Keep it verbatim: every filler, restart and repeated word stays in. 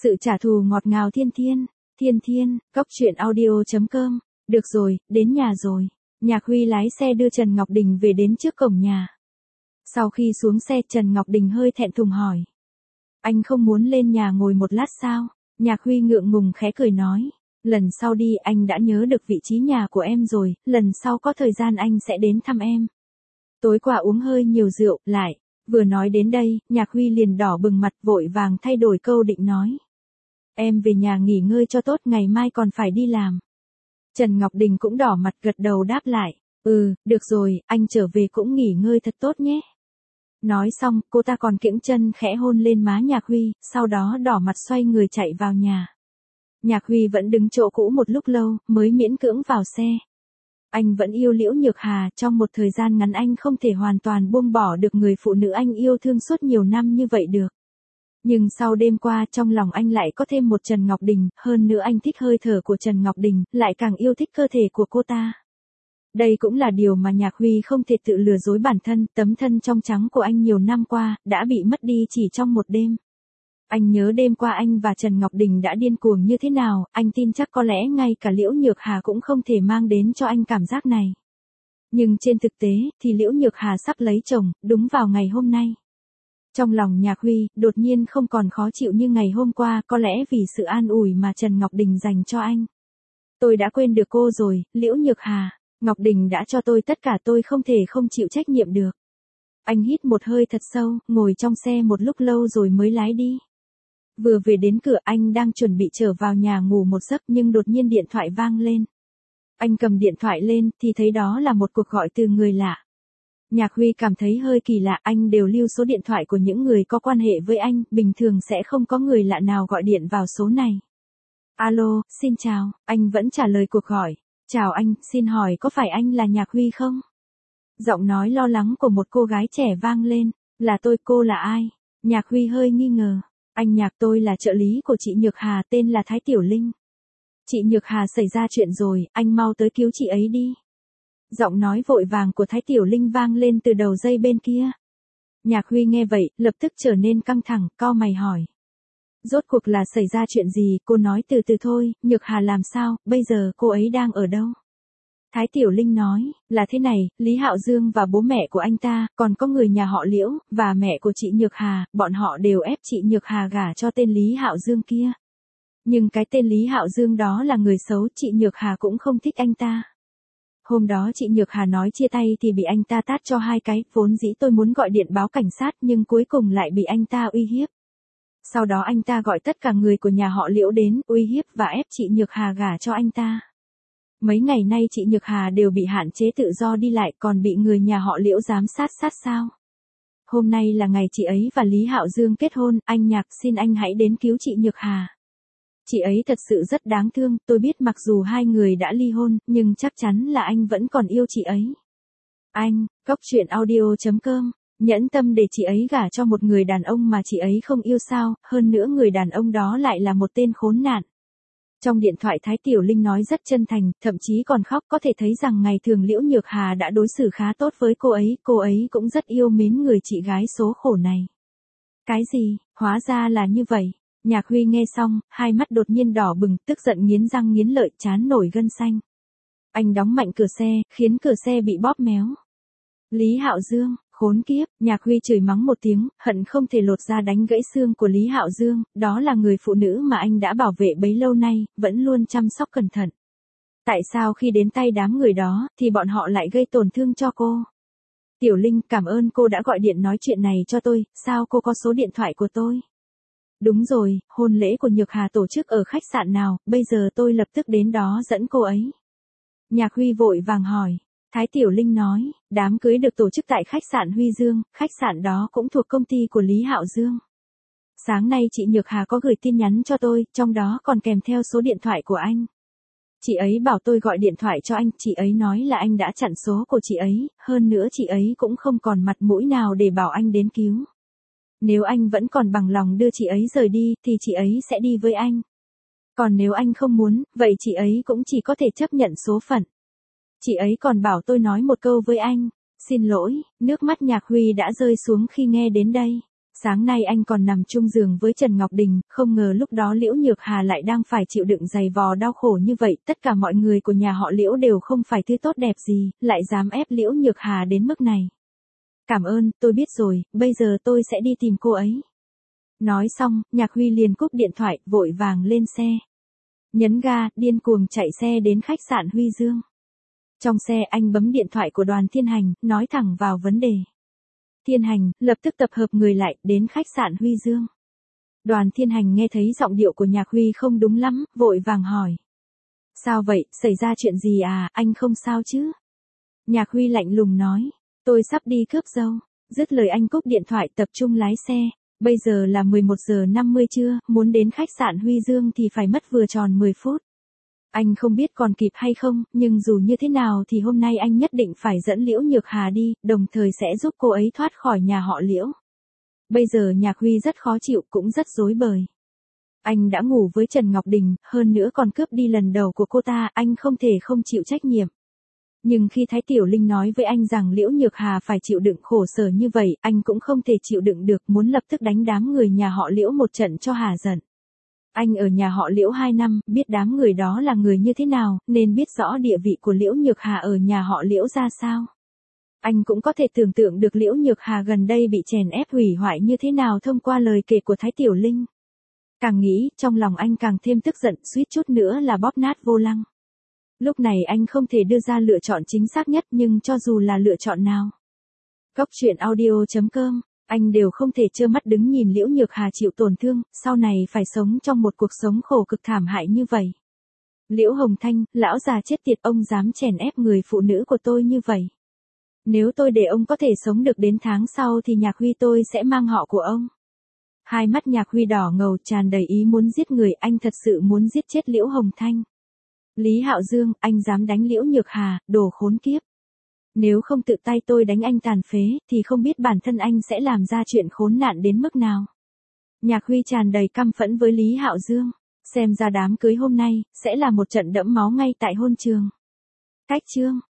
Sự trả thù ngọt ngào thiên thiên, thiên thiên, cốc truyện audio chấm com. Được rồi, đến nhà rồi. Nhạc Huy lái xe đưa Trần Ngọc Đình về đến trước cổng nhà. Sau khi xuống xe, Trần Ngọc Đình hơi thẹn thùng hỏi. Anh không muốn lên nhà ngồi một lát sao? Nhạc Huy ngượng ngùng khẽ cười nói. Lần sau đi, anh đã nhớ được vị trí nhà của em rồi, lần sau có thời gian anh sẽ đến thăm em. Tối qua uống hơi nhiều rượu, lại. Vừa nói đến đây, Nhạc Huy liền đỏ bừng mặt, vội vàng thay đổi câu định nói. Em về nhà nghỉ ngơi cho tốt, ngày mai còn phải đi làm. Trần Ngọc Đình cũng đỏ mặt gật đầu đáp lại. Ừ, được rồi, anh trở về cũng nghỉ ngơi thật tốt nhé. Nói xong, cô ta còn kiễng chân khẽ hôn lên má Nhạc Huy, sau đó đỏ mặt xoay người chạy vào nhà. Nhạc Huy vẫn đứng chỗ cũ một lúc lâu, mới miễn cưỡng vào xe. Anh vẫn yêu Liễu Nhược Hà, trong một thời gian ngắn anh không thể hoàn toàn buông bỏ được người phụ nữ anh yêu thương suốt nhiều năm như vậy được. Nhưng sau đêm qua trong lòng anh lại có thêm một Trần Ngọc Đình, hơn nữa anh thích hơi thở của Trần Ngọc Đình, lại càng yêu thích cơ thể của cô ta. Đây cũng là điều mà Nhạc Huy không thể tự lừa dối bản thân, tấm thân trong trắng của anh nhiều năm qua, đã bị mất đi chỉ trong một đêm. Anh nhớ đêm qua anh và Trần Ngọc Đình đã điên cuồng như thế nào, anh tin chắc có lẽ ngay cả Liễu Nhược Hà cũng không thể mang đến cho anh cảm giác này. Nhưng trên thực tế, thì Liễu Nhược Hà sắp lấy chồng, đúng vào ngày hôm nay. Trong lòng Nhạc Huy, đột nhiên không còn khó chịu như ngày hôm qua, có lẽ vì sự an ủi mà Trần Ngọc Đình dành cho anh. Tôi đã quên được cô rồi, Liễu Nhược Hà, Ngọc Đình đã cho tôi tất cả, tôi không thể không chịu trách nhiệm được. Anh hít một hơi thật sâu, ngồi trong xe một lúc lâu rồi mới lái đi. Vừa về đến cửa, anh đang chuẩn bị trở vào nhà ngủ một giấc nhưng đột nhiên điện thoại vang lên. Anh cầm điện thoại lên thì thấy đó là một cuộc gọi từ người lạ. Nhạc Huy cảm thấy hơi kỳ lạ, anh đều lưu số điện thoại của những người có quan hệ với anh, bình thường sẽ không có người lạ nào gọi điện vào số này. Alo, xin chào, anh vẫn trả lời cuộc gọi. Chào anh, xin hỏi có phải anh là Nhạc Huy không? Giọng nói lo lắng của một cô gái trẻ vang lên. Là tôi, cô là ai? Nhạc Huy hơi nghi ngờ. Anh Nhạc, tôi là trợ lý của chị Nhược Hà, tên là Thái Tiểu Linh. Chị Nhược Hà xảy ra chuyện rồi, anh mau tới cứu chị ấy đi. Giọng nói vội vàng của Thái Tiểu Linh vang lên từ đầu dây bên kia. Nhạc Huy nghe vậy, lập tức trở nên căng thẳng, cau mày hỏi. Rốt cuộc là xảy ra chuyện gì, cô nói từ từ thôi, Nhược Hà làm sao, bây giờ cô ấy đang ở đâu? Thái Tiểu Linh nói, là thế này, Lý Hạo Dương và bố mẹ của anh ta, còn có người nhà họ Liễu, và mẹ của chị Nhược Hà, bọn họ đều ép chị Nhược Hà gả cho tên Lý Hạo Dương kia. Nhưng cái tên Lý Hạo Dương đó là người xấu, chị Nhược Hà cũng không thích anh ta. Hôm đó chị Nhược Hà nói chia tay thì bị anh ta tát cho hai cái, vốn dĩ tôi muốn gọi điện báo cảnh sát nhưng cuối cùng lại bị anh ta uy hiếp. Sau đó anh ta gọi tất cả người của nhà họ Liễu đến, uy hiếp và ép chị Nhược Hà gả cho anh ta. Mấy ngày nay chị Nhược Hà đều bị hạn chế tự do đi lại, còn bị người nhà họ Liễu giám sát sát sao. Hôm nay là ngày chị ấy và Lý Hạo Dương kết hôn, anh Nhạc xin anh hãy đến cứu chị Nhược Hà. Chị ấy thật sự rất đáng thương, tôi biết mặc dù hai người đã ly hôn, nhưng chắc chắn là anh vẫn còn yêu chị ấy. Anh, cốc truyện audio chấm com, nhẫn tâm để chị ấy gả cho một người đàn ông mà chị ấy không yêu sao, hơn nữa người đàn ông đó lại là một tên khốn nạn. Trong điện thoại Thái Tiểu Linh nói rất chân thành, thậm chí còn khóc, có thể thấy rằng ngày thường Liễu Nhược Hà đã đối xử khá tốt với cô ấy, cô ấy cũng rất yêu mến người chị gái số khổ này. Cái gì, hóa ra là như vậy. Nhạc Huy nghe xong, hai mắt đột nhiên đỏ bừng, tức giận nghiến răng nghiến lợi, trán nổi gân xanh. Anh đóng mạnh cửa xe, khiến cửa xe bị bóp méo. Lý Hạo Dương, khốn kiếp, Nhạc Huy chửi mắng một tiếng, hận không thể lột ra đánh gãy xương của Lý Hạo Dương, đó là người phụ nữ mà anh đã bảo vệ bấy lâu nay, vẫn luôn chăm sóc cẩn thận. Tại sao khi đến tay đám người đó, thì bọn họ lại gây tổn thương cho cô? Tiểu Linh, cảm ơn cô đã gọi điện nói chuyện này cho tôi, sao cô có số điện thoại của tôi? Đúng rồi, hôn lễ của Nhược Hà tổ chức ở khách sạn nào, bây giờ tôi lập tức đến đó dẫn cô ấy. Nhạc Huy vội vàng hỏi. Thái Tiểu Linh nói, đám cưới được tổ chức tại khách sạn Huy Dương, khách sạn đó cũng thuộc công ty của Lý Hạo Dương. Sáng nay chị Nhược Hà có gửi tin nhắn cho tôi, trong đó còn kèm theo số điện thoại của anh. Chị ấy bảo tôi gọi điện thoại cho anh, chị ấy nói là anh đã chặn số của chị ấy, hơn nữa chị ấy cũng không còn mặt mũi nào để bảo anh đến cứu. Nếu anh vẫn còn bằng lòng đưa chị ấy rời đi, thì chị ấy sẽ đi với anh. Còn nếu anh không muốn, vậy chị ấy cũng chỉ có thể chấp nhận số phận. Chị ấy còn bảo tôi nói một câu với anh. Xin lỗi, nước mắt Nhạc Huy đã rơi xuống khi nghe đến đây. Sáng nay anh còn nằm chung giường với Trần Ngọc Đình, không ngờ lúc đó Liễu Nhược Hà lại đang phải chịu đựng dày vò đau khổ như vậy, tất cả mọi người của nhà họ Liễu đều không phải thứ tốt đẹp gì, lại dám ép Liễu Nhược Hà đến mức này. Cảm ơn, tôi biết rồi, bây giờ tôi sẽ đi tìm cô ấy. Nói xong, Nhạc Huy liền cúp điện thoại, vội vàng lên xe. Nhấn ga, điên cuồng chạy xe đến khách sạn Huy Dương. Trong xe anh bấm điện thoại của Đoàn Thiên Hành, nói thẳng vào vấn đề. Thiên Hành, lập tức tập hợp người lại, đến khách sạn Huy Dương. Đoàn Thiên Hành nghe thấy giọng điệu của Nhạc Huy không đúng lắm, vội vàng hỏi. Sao vậy, xảy ra chuyện gì à, anh không sao chứ? Nhạc Huy lạnh lùng nói, tôi sắp đi cướp dâu. Dứt lời anh cúp điện thoại tập trung lái xe. Bây giờ là mười một giờ năm mươi trưa, muốn đến khách sạn Huy Dương thì phải mất vừa tròn mười phút. Anh không biết còn kịp hay không, nhưng dù như thế nào thì hôm nay anh nhất định phải dẫn Liễu Nhược Hà đi, đồng thời sẽ giúp cô ấy thoát khỏi nhà họ Liễu. Bây giờ Nhạc Huy rất khó chịu, cũng rất rối bời. Anh đã ngủ với Trần Ngọc Đình, hơn nữa còn cướp đi lần đầu của cô ta, anh không thể không chịu trách nhiệm. Nhưng khi Thái Tiểu Linh nói với anh rằng Liễu Nhược Hà phải chịu đựng khổ sở như vậy, anh cũng không thể chịu đựng được, muốn lập tức đánh đám người nhà họ Liễu một trận cho hà giận. Anh ở nhà họ Liễu hai năm, biết đám người đó là người như thế nào, nên biết rõ địa vị của Liễu Nhược Hà ở nhà họ Liễu ra sao. Anh cũng có thể tưởng tượng được Liễu Nhược Hà gần đây bị chèn ép hủy hoại như thế nào thông qua lời kể của Thái Tiểu Linh. Càng nghĩ, trong lòng anh càng thêm tức giận, suýt chút nữa là bóp nát vô lăng. Lúc này anh không thể đưa ra lựa chọn chính xác nhất, nhưng cho dù là lựa chọn nào. Cốc truyện audio chấm com, anh đều không thể trơ mắt đứng nhìn Liễu Nhược Hà chịu tổn thương, sau này phải sống trong một cuộc sống khổ cực thảm hại như vậy. Liễu Hồng Thanh, lão già chết tiệt, ông dám chèn ép người phụ nữ của tôi như vậy. Nếu tôi để ông có thể sống được đến tháng sau thì Nhạc Huy tôi sẽ mang họ của ông. Hai mắt Nhạc Huy đỏ ngầu, tràn đầy ý muốn giết người, anh thật sự muốn giết chết Liễu Hồng Thanh. Lý Hạo Dương, anh dám đánh Liễu Nhược Hà, đồ khốn kiếp. Nếu không tự tay tôi đánh anh tàn phế, thì không biết bản thân anh sẽ làm ra chuyện khốn nạn đến mức nào. Nhạc Huy tràn đầy căm phẫn với Lý Hạo Dương, xem ra đám cưới hôm nay, sẽ là một trận đẫm máu ngay tại hôn trường. Cách chương.